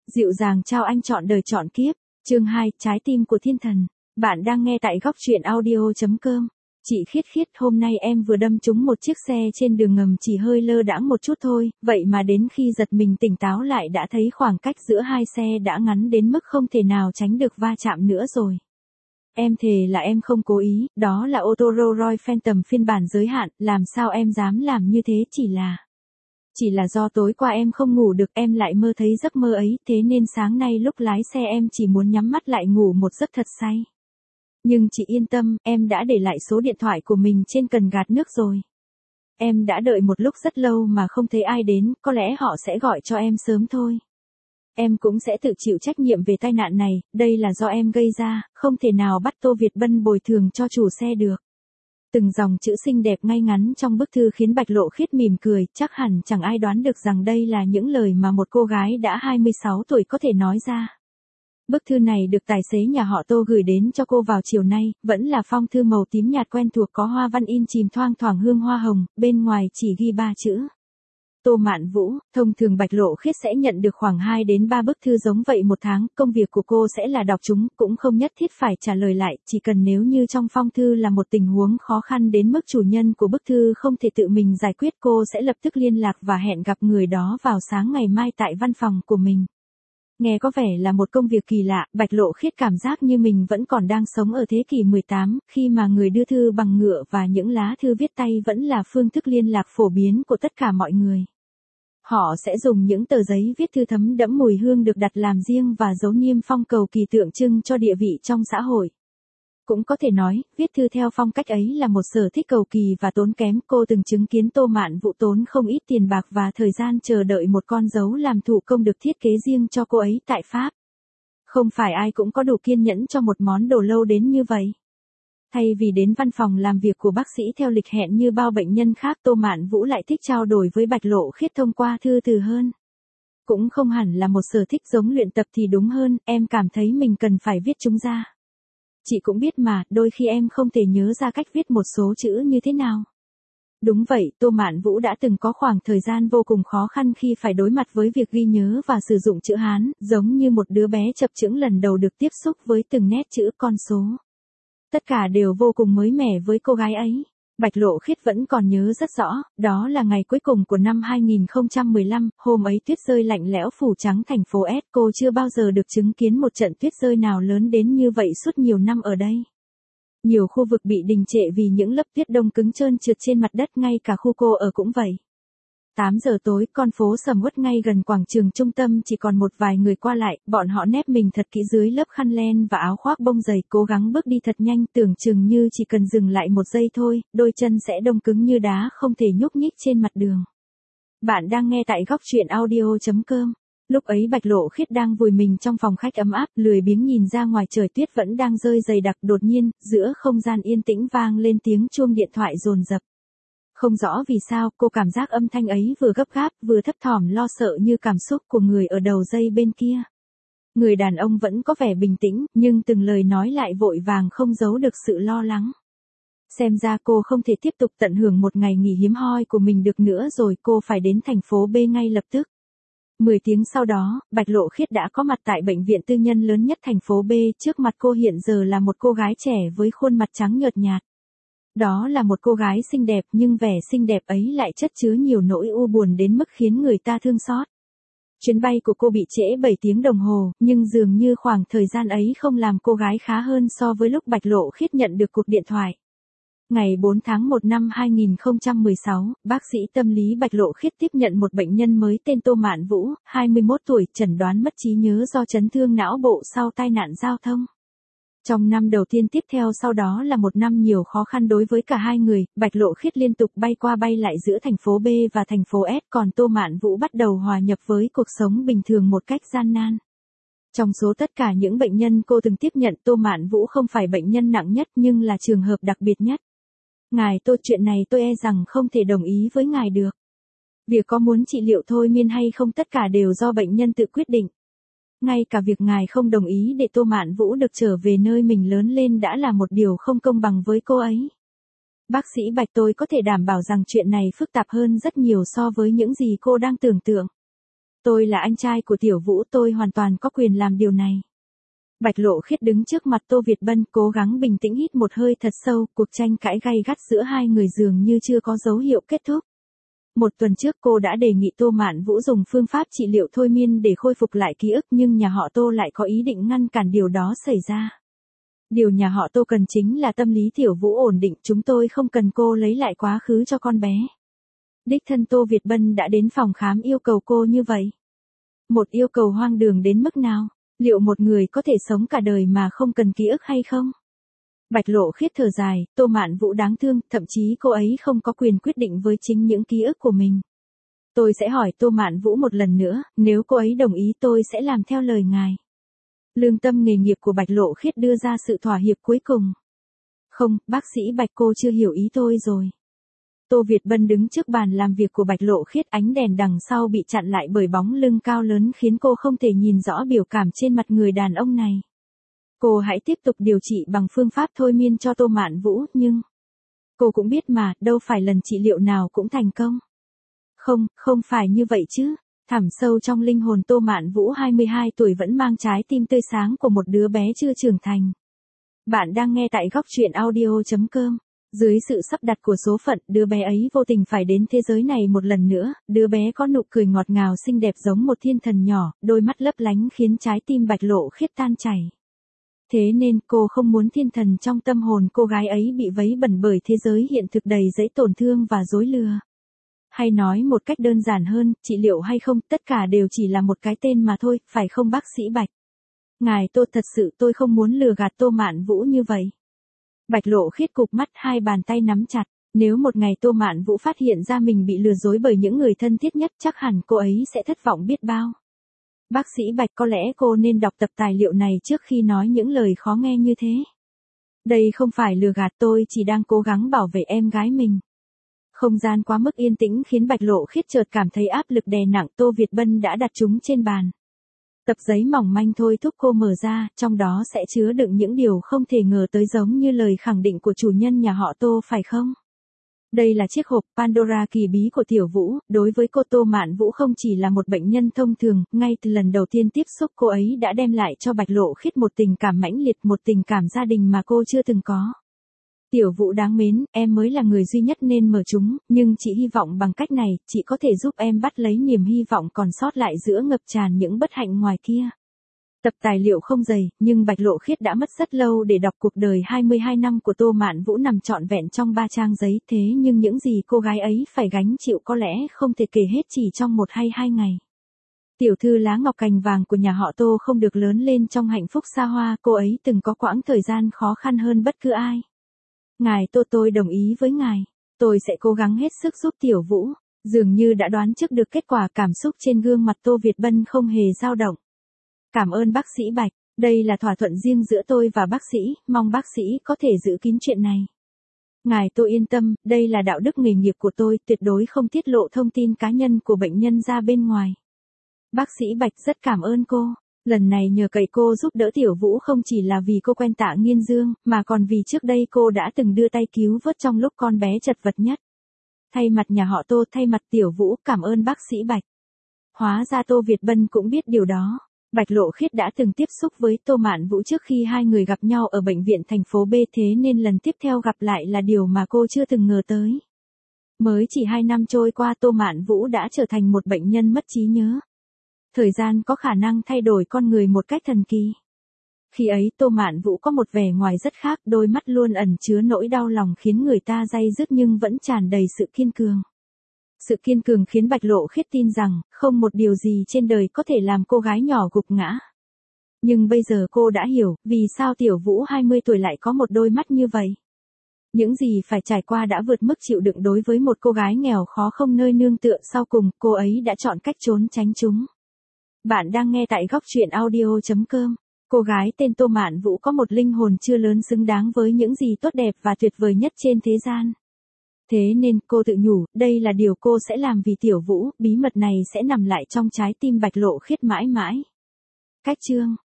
Dịu dàng trao anh trọn đời trọn kiếp. Chương 2, trái tim của thiên thần. Bạn đang nghe tại góc truyện audio.com. Chị Khiết Khiết, hôm nay em vừa đâm trúng một chiếc xe trên đường ngầm, chỉ hơi lơ đãng một chút thôi, vậy mà đến khi giật mình tỉnh táo lại đã thấy khoảng cách giữa hai xe đã ngắn đến mức không thể nào tránh được va chạm nữa rồi. Em thề là em không cố ý, đó là ô tô Rolls Royce Phantom phiên bản giới hạn, làm sao em dám làm như thế, chỉ là do tối qua em không ngủ được, em lại mơ thấy giấc mơ ấy, thế nên sáng nay lúc lái xe em chỉ muốn nhắm mắt lại ngủ một giấc thật say. Nhưng chị yên tâm, em đã để lại số điện thoại của mình trên cần gạt nước rồi. Em đã đợi một lúc rất lâu mà không thấy ai đến, có lẽ họ sẽ gọi cho em sớm thôi. Em cũng sẽ tự chịu trách nhiệm về tai nạn này, đây là do em gây ra, không thể nào bắt Tô Việt Bân bồi thường cho chủ xe được. Từng dòng chữ xinh đẹp ngay ngắn trong bức thư khiến Bạch Lộ Khiết mỉm cười, chắc hẳn chẳng ai đoán được rằng đây là những lời mà một cô gái đã 26 tuổi có thể nói ra. Bức thư này được tài xế nhà họ Tô gửi đến cho cô vào chiều nay, vẫn là phong thư màu tím nhạt quen thuộc có hoa văn in chìm thoang thoảng hương hoa hồng, bên ngoài chỉ ghi 3 chữ. Tô Mạn Vũ. Thông thường Bạch Lộ Khiết sẽ nhận được khoảng 2 đến 3 bức thư giống vậy một tháng, công việc của cô sẽ là đọc chúng, cũng không nhất thiết phải trả lời lại, chỉ cần nếu như trong phong thư là một tình huống khó khăn đến mức chủ nhân của bức thư không thể tự mình giải quyết, cô sẽ lập tức liên lạc và hẹn gặp người đó vào sáng ngày mai tại văn phòng của mình. Nghe có vẻ là một công việc kỳ lạ, Bạch Lộ Khiết cảm giác như mình vẫn còn đang sống ở thế kỷ 18, khi mà người đưa thư bằng ngựa và những lá thư viết tay vẫn là phương thức liên lạc phổ biến của tất cả mọi người. Họ sẽ dùng những tờ giấy viết thư thấm đẫm mùi hương được đặt làm riêng và dấu niêm phong cầu kỳ tượng trưng cho địa vị trong xã hội. Cũng có thể nói, viết thư theo phong cách ấy là một sở thích cầu kỳ và tốn kém. Cô từng chứng kiến Tô Mạn Vũ tốn không ít tiền bạc và thời gian chờ đợi một con dấu làm thủ công được thiết kế riêng cho cô ấy tại Pháp. Không phải ai cũng có đủ kiên nhẫn cho một món đồ lâu đến như vậy. Thay vì đến văn phòng làm việc của bác sĩ theo lịch hẹn như bao bệnh nhân khác, Tô Mạn Vũ lại thích trao đổi với Bạch Lộ Khiết thông qua thư từ hơn. Cũng không hẳn là một sở thích giống luyện tập thì đúng hơn, em cảm thấy mình cần phải viết chúng ra. Chị cũng biết mà, đôi khi em không thể nhớ ra cách viết một số chữ như thế nào. Đúng vậy, Tô Mạn Vũ đã từng có khoảng thời gian vô cùng khó khăn khi phải đối mặt với việc ghi nhớ và sử dụng chữ Hán, giống như một đứa bé chập chững lần đầu được tiếp xúc với từng nét chữ, con số. Tất cả đều vô cùng mới mẻ với cô gái ấy. Bạch Lộ Khiết vẫn còn nhớ rất rõ, đó là ngày cuối cùng của năm 2015, hôm ấy tuyết rơi lạnh lẽo phủ trắng thành phố S, cô chưa bao giờ được chứng kiến một trận tuyết rơi nào lớn đến như vậy suốt nhiều năm ở đây. Nhiều khu vực bị đình trệ vì những lớp tuyết đông cứng trơn trượt trên mặt đất, ngay cả khu cô ở cũng vậy. 8 giờ tối, con phố sầm uất ngay gần quảng trường trung tâm chỉ còn một vài người qua lại, bọn họ nép mình thật kỹ dưới lớp khăn len và áo khoác bông dày, cố gắng bước đi thật nhanh, tưởng chừng như chỉ cần dừng lại một giây thôi, đôi chân sẽ đông cứng như đá không thể nhúc nhích trên mặt đường. Bạn đang nghe tại góc truyện audio.com. Lúc ấy Bạch Lộ Khiết đang vùi mình trong phòng khách ấm áp, lười biếng nhìn ra ngoài trời tuyết vẫn đang rơi dày đặc, đột nhiên, giữa không gian yên tĩnh vang lên tiếng chuông điện thoại dồn dập. Không rõ vì sao, cô cảm giác âm thanh ấy vừa gấp gáp, vừa thấp thỏm lo sợ như cảm xúc của người ở đầu dây bên kia. Người đàn ông vẫn có vẻ bình tĩnh, nhưng từng lời nói lại vội vàng không giấu được sự lo lắng. Xem ra cô không thể tiếp tục tận hưởng một ngày nghỉ hiếm hoi của mình được nữa rồi, cô phải đến thành phố B ngay lập tức. 10 tiếng sau đó, Bạch Lộ Khiết đã có mặt tại bệnh viện tư nhân lớn nhất thành phố B, trước mặt cô hiện giờ là một cô gái trẻ với khuôn mặt trắng nhợt nhạt. Đó là một cô gái xinh đẹp, nhưng vẻ xinh đẹp ấy lại chất chứa nhiều nỗi u buồn đến mức khiến người ta thương xót. Chuyến bay của cô bị trễ 7 tiếng đồng hồ, nhưng dường như khoảng thời gian ấy không làm cô gái khá hơn so với lúc Bạch Lộ Khiết nhận được cuộc điện thoại. Ngày 4 tháng 1 năm 2016, bác sĩ tâm lý Bạch Lộ Khiết tiếp nhận một bệnh nhân mới tên Tô Mạn Vũ, 21 tuổi, chẩn đoán mất trí nhớ do chấn thương não bộ sau tai nạn giao thông. Trong năm đầu tiên tiếp theo sau đó là một năm nhiều khó khăn đối với cả hai người, Bạch Lộ Khiết liên tục bay qua bay lại giữa thành phố B và thành phố S, còn Tô Mạn Vũ bắt đầu hòa nhập với cuộc sống bình thường một cách gian nan. Trong số tất cả những bệnh nhân cô từng tiếp nhận, Tô Mạn Vũ không phải bệnh nhân nặng nhất nhưng là trường hợp đặc biệt nhất. Ngài Tô, chuyện này tôi e rằng không thể đồng ý với ngài được. Việc có muốn trị liệu thôi miên hay không tất cả đều do bệnh nhân tự quyết định. Ngay cả việc ngài không đồng ý để Tô Mạn Vũ được trở về nơi mình lớn lên đã là một điều không công bằng với cô ấy. Bác sĩ Bạch, tôi có thể đảm bảo rằng chuyện này phức tạp hơn rất nhiều so với những gì cô đang tưởng tượng. Tôi là anh trai của Tiểu Vũ, tôi hoàn toàn có quyền làm điều này. Bạch Lộ Khiết đứng trước mặt Tô Việt Bân, cố gắng bình tĩnh hít một hơi thật sâu, cuộc tranh cãi gay gắt giữa hai người dường như chưa có dấu hiệu kết thúc. Một tuần trước cô đã đề nghị Tô Mạn Vũ dùng phương pháp trị liệu thôi miên để khôi phục lại ký ức, nhưng nhà họ Tô lại có ý định ngăn cản điều đó xảy ra. Điều nhà họ Tô cần chính là tâm lý Tiểu Vũ ổn định, chúng tôi không cần cô lấy lại quá khứ cho con bé. Đích thân Tô Việt Bân đã đến phòng khám yêu cầu cô như vậy. Một yêu cầu hoang đường đến mức nào? Liệu một người có thể sống cả đời mà không cần ký ức hay không? Bạch Lộ Khiết thở dài, Tô Mạn Vũ đáng thương, thậm chí cô ấy không có quyền quyết định với chính những ký ức của mình. Tôi sẽ hỏi Tô Mạn Vũ một lần nữa, nếu cô ấy đồng ý tôi sẽ làm theo lời ngài. Lương tâm nghề nghiệp của Bạch Lộ Khiết đưa ra sự thỏa hiệp cuối cùng. Không, bác sĩ Bạch, cô chưa hiểu ý tôi rồi. Tô Việt Bân đứng trước bàn làm việc của Bạch Lộ Khiết, ánh đèn đằng sau bị chặn lại bởi bóng lưng cao lớn khiến cô không thể nhìn rõ biểu cảm trên mặt người đàn ông này. Cô hãy tiếp tục điều trị bằng phương pháp thôi miên cho Tô Mạn Vũ, nhưng cô cũng biết mà, đâu phải lần trị liệu nào cũng thành công. Không, không phải như vậy chứ. Thẳm sâu trong linh hồn Tô Mạn Vũ 22 tuổi vẫn mang trái tim tươi sáng của một đứa bé chưa trưởng thành. Bạn đang nghe tại góc truyện audio.com. Dưới sự sắp đặt của số phận, đứa bé ấy vô tình phải đến thế giới này một lần nữa, đứa bé có nụ cười ngọt ngào xinh đẹp giống một thiên thần nhỏ, đôi mắt lấp lánh khiến trái tim Bạch Lộ Khiết tan chảy. Thế nên cô không muốn thiên thần trong tâm hồn cô gái ấy bị vấy bẩn bởi thế giới hiện thực đầy dẫy tổn thương và dối lừa. Hay nói một cách đơn giản hơn, trị liệu hay không, tất cả đều chỉ là một cái tên mà thôi, phải không bác sĩ Bạch? Ngài Tô, thật sự tôi không muốn lừa gạt Tô Mạn Vũ như vậy. Bạch Lộ Khiết cụp mắt, hai bàn tay nắm chặt. Nếu một ngày Tô Mạn Vũ phát hiện ra mình bị lừa dối bởi những người thân thiết nhất, chắc hẳn cô ấy sẽ thất vọng biết bao. Bác sĩ Bạch, có lẽ cô nên đọc tập tài liệu này trước khi nói những lời khó nghe như thế. Đây không phải lừa gạt, tôi chỉ đang cố gắng bảo vệ em gái mình. Không gian quá mức yên tĩnh khiến Bạch Lộ Khiết chợt cảm thấy áp lực đè nặng. Tô Việt Bân đã đặt chúng trên bàn. Tập giấy mỏng manh thôi thúc cô mở ra, trong đó sẽ chứa đựng những điều không thể ngờ tới, giống như lời khẳng định của chủ nhân nhà họ Tô phải không? Đây là chiếc hộp Pandora kỳ bí của Tiểu Vũ, đối với cô Tô Mạn Vũ không chỉ là một bệnh nhân thông thường, ngay từ lần đầu tiên tiếp xúc cô ấy đã đem lại cho Bạch Lộ Khiết một tình cảm mãnh liệt, một tình cảm gia đình mà cô chưa từng có. Tiểu Vũ đáng mến, em mới là người duy nhất nên mở chúng, nhưng chị hy vọng bằng cách này, chị có thể giúp em bắt lấy niềm hy vọng còn sót lại giữa ngập tràn những bất hạnh ngoài kia. Tập tài liệu không dày, nhưng Bạch Lộ Khiết đã mất rất lâu để đọc cuộc đời 22 năm của Tô Mạn Vũ nằm trọn vẹn trong 3 trang giấy, thế nhưng những gì cô gái ấy phải gánh chịu có lẽ không thể kể hết chỉ trong 1 hay 2 ngày. Tiểu thư lá ngọc cành vàng của nhà họ Tô không được lớn lên trong hạnh phúc xa hoa, cô ấy từng có quãng thời gian khó khăn hơn bất cứ ai. Ngài Tô, tôi đồng ý với ngài. Tôi sẽ cố gắng hết sức giúp Tiểu Vũ. Dường như đã đoán trước được kết quả, cảm xúc trên gương mặt Tô Việt Bân không hề dao động. Cảm ơn bác sĩ Bạch, đây là thỏa thuận riêng giữa tôi và bác sĩ, mong bác sĩ có thể giữ kín chuyện này. Ngài Tô yên tâm, đây là đạo đức nghề nghiệp của tôi, tuyệt đối không tiết lộ thông tin cá nhân của bệnh nhân ra bên ngoài. Bác sĩ Bạch rất cảm ơn cô. Lần này nhờ cậy cô giúp đỡ Tiểu Vũ không chỉ là vì cô quen Tạ Nghiên Dương, mà còn vì trước đây cô đã từng đưa tay cứu vớt trong lúc con bé chật vật nhất. Thay mặt nhà họ Tô, thay mặt Tiểu Vũ, cảm ơn bác sĩ Bạch. Hóa ra Tô Việt Bân cũng biết điều đó. Bạch Lộ Khiết đã từng tiếp xúc với Tô Mạn Vũ trước khi hai người gặp nhau ở bệnh viện thành phố B, thế nên lần tiếp theo gặp lại là điều mà cô chưa từng ngờ tới. Mới chỉ 2 năm trôi qua, Tô Mạn Vũ đã trở thành một bệnh nhân mất trí nhớ. Thời gian có khả năng thay đổi con người một cách thần kỳ. Khi ấy Tô Mạn Vũ có một vẻ ngoài rất khác, đôi mắt luôn ẩn chứa nỗi đau lòng khiến người ta day dứt nhưng vẫn tràn đầy sự kiên cường. Sự kiên cường khiến Bạch Lộ Khiết tin rằng, không một điều gì trên đời có thể làm cô gái nhỏ gục ngã. Nhưng bây giờ cô đã hiểu, vì sao Tiểu Vũ 20 tuổi lại có một đôi mắt như vậy. Những gì phải trải qua đã vượt mức chịu đựng đối với một cô gái nghèo khó không nơi nương tựa, sau cùng, cô ấy đã chọn cách trốn tránh chúng. Bạn đang nghe tại góc truyện audio.com. Cô gái tên Tô Mạn Vũ có một linh hồn chưa lớn xứng đáng với những gì tốt đẹp và tuyệt vời nhất trên thế gian. Thế nên cô tự nhủ, đây là điều cô sẽ làm vì Tiểu Vũ, bí mật này sẽ nằm lại trong trái tim Bạch Lộ Khiết mãi mãi. Cách chương